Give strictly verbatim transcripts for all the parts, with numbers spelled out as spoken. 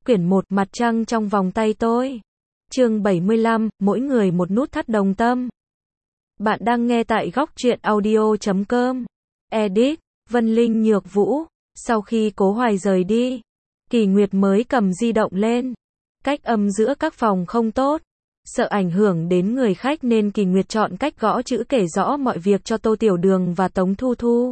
Quyển một, Mặt trăng trong vòng tay tôi. Chương bảy mươi lăm, mỗi người một nút thắt đồng tâm. Bạn đang nghe tại góc truyện audio chấm com. Edit, Vân Linh Nhược Vũ. Sau khi Cố Hoài rời đi, Kỳ Nguyệt mới cầm di động lên. Cách âm giữa các phòng không tốt, sợ ảnh hưởng đến người khách nên Kỳ Nguyệt chọn cách gõ chữ kể rõ mọi việc cho Tô Tiểu Đường và Tống Thu Thu.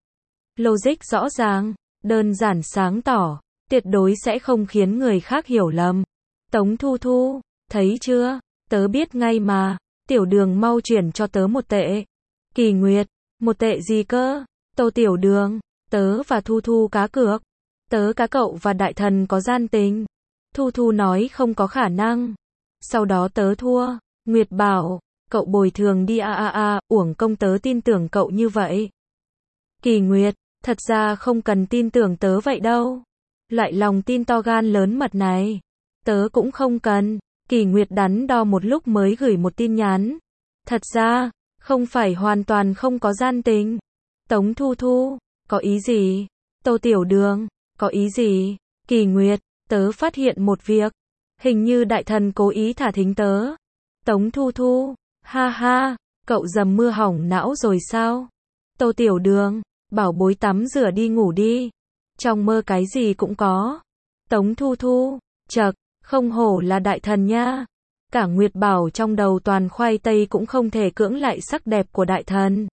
Logic rõ ràng, đơn giản sáng tỏ, tuyệt đối sẽ không khiến người khác hiểu lầm. Tống Thu Thu, thấy chưa, tớ biết ngay mà, Tiểu Đường mau chuyển cho tớ một tệ. Kỳ Nguyệt, một tệ gì cơ? Tô Tiểu Đường, tớ và Thu Thu cá cược. Tớ cá cậu và đại thần có gian tình. Thu Thu nói không có khả năng. Sau đó tớ thua. Nguyệt bảo, cậu bồi thường đi a a a, uổng công tớ tin tưởng cậu như vậy. Kỳ Nguyệt, thật ra không cần tin tưởng tớ vậy đâu. Loại lòng tin to gan lớn mật này, tớ cũng không cần. Kỳ Nguyệt đắn đo một lúc mới gửi một tin nhắn. Thật ra, không phải hoàn toàn không có gian tình. Tống Thu Thu, có ý gì? Tô Tiểu Đường, có ý gì? Kỳ Nguyệt, tớ phát hiện một việc. Hình như đại thần cố ý thả thính tớ. Tống Thu Thu, ha ha, cậu dầm mưa hỏng não rồi sao? Tô Tiểu Đường, bảo bối tắm rửa đi ngủ đi. Trong mơ cái gì cũng có. Tống Thu Thu, chậc, không hổ là đại thần nha. Cả Nguyệt bảo trong đầu toàn khoai tây cũng không thể cưỡng lại sắc đẹp của đại thần.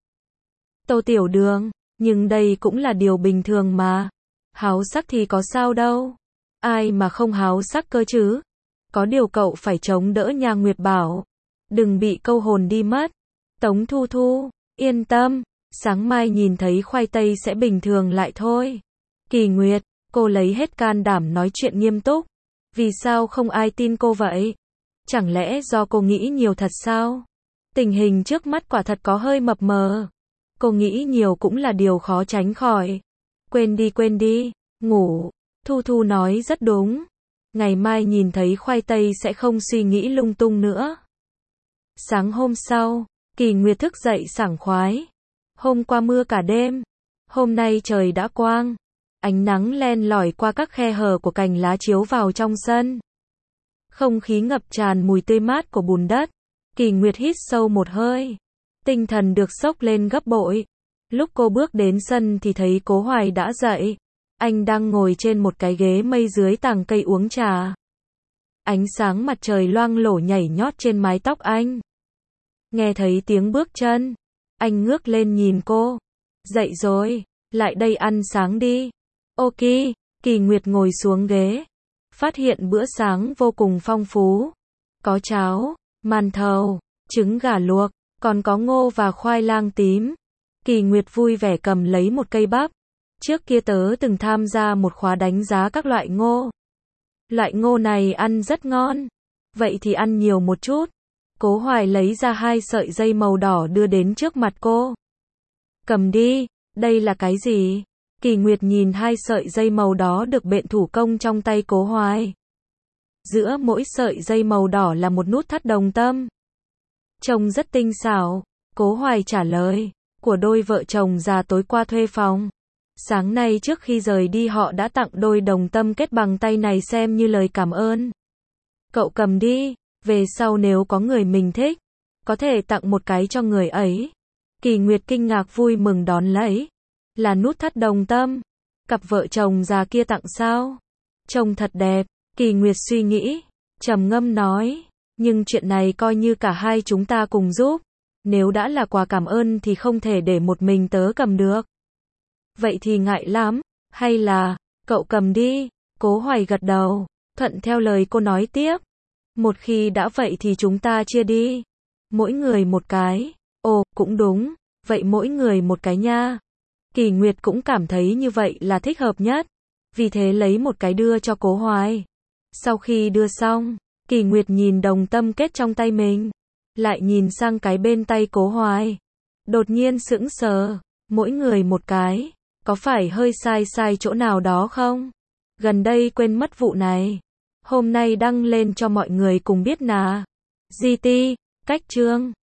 Tô Tiểu Đường, nhưng đây cũng là điều bình thường mà. Háo sắc thì có sao đâu. Ai mà không háo sắc cơ chứ? Có điều cậu phải chống đỡ nha. Nguyệt bảo. Đừng bị câu hồn đi mất. Tống Thu Thu, yên tâm, sáng mai nhìn thấy khoai tây sẽ bình thường lại thôi. Kỳ Nguyệt, cô lấy hết can đảm nói chuyện nghiêm túc. Vì sao không ai tin cô vậy? Chẳng lẽ do cô nghĩ nhiều thật sao? Tình hình trước mắt quả thật có hơi mập mờ. Cô nghĩ nhiều cũng là điều khó tránh khỏi. Quên đi quên đi, ngủ. Thu Thu nói rất đúng. Ngày mai nhìn thấy khoai tây sẽ không suy nghĩ lung tung nữa. Sáng hôm sau, Kỳ Nguyệt thức dậy sảng khoái. Hôm qua mưa cả đêm. Hôm nay trời đã quang. Ánh nắng len lỏi qua các khe hở của cành lá chiếu vào trong sân. Không khí ngập tràn mùi tươi mát của bùn đất. Kỳ Nguyệt hít sâu một hơi. Tinh thần được sốc lên gấp bội. Lúc cô bước đến sân thì thấy Cố Hoài đã dậy. Anh đang ngồi trên một cái ghế mây dưới tàng cây uống trà. Ánh sáng mặt trời loang lổ nhảy nhót trên mái tóc anh. Nghe thấy tiếng bước chân, anh ngước lên nhìn cô. Dậy rồi, lại đây ăn sáng đi. Ok, Kỳ Nguyệt ngồi xuống ghế. Phát hiện bữa sáng vô cùng phong phú. Có cháo, màn thầu, trứng gà luộc, còn có ngô và khoai lang tím. Kỳ Nguyệt vui vẻ cầm lấy một cây bắp. Trước kia tớ từng tham gia một khóa đánh giá các loại ngô. Loại ngô này ăn rất ngon. Vậy thì ăn nhiều một chút. Cố Hoài lấy ra hai sợi dây màu đỏ đưa đến trước mặt cô. Cầm đi, đây là cái gì? Kỳ Nguyệt nhìn hai sợi dây màu đó được bện thủ công trong tay Cố Hoài. Giữa mỗi sợi dây màu đỏ là một nút thắt đồng tâm. Trông rất tinh xảo. Cố Hoài trả lời. Của đôi vợ chồng già tối qua thuê phòng. Sáng nay trước khi rời đi họ đã tặng đôi đồng tâm kết bằng tay này xem như lời cảm ơn. Cậu cầm đi, về sau nếu có người mình thích, có thể tặng một cái cho người ấy. Kỳ Nguyệt kinh ngạc vui mừng đón lấy. Là nút thắt đồng tâm. Cặp vợ chồng già kia tặng sao? Trông thật đẹp. Kỳ Nguyệt suy nghĩ, trầm ngâm nói. Nhưng chuyện này coi như cả hai chúng ta cùng giúp. Nếu đã là quà cảm ơn thì không thể để một mình tớ cầm được. Vậy thì ngại lắm. Hay là, cậu cầm đi. Cố Hoài gật đầu, thuận theo lời cô nói tiếp. Một khi đã vậy thì chúng ta chia đi. Mỗi người một cái. Ồ, cũng đúng. Vậy mỗi người một cái nha. Kỳ Nguyệt cũng cảm thấy như vậy là thích hợp nhất. Vì thế lấy một cái đưa cho Cố Hoài. Sau khi đưa xong, Kỳ Nguyệt nhìn đồng tâm kết trong tay mình. Lại nhìn sang cái bên tay Cố Hoài. Đột nhiên sững sờ. Mỗi người một cái. Có phải hơi sai sai chỗ nào đó không? Gần đây quên mất vụ này. Hôm nay đăng lên cho mọi người cùng biết nà. giê tê, cách chương.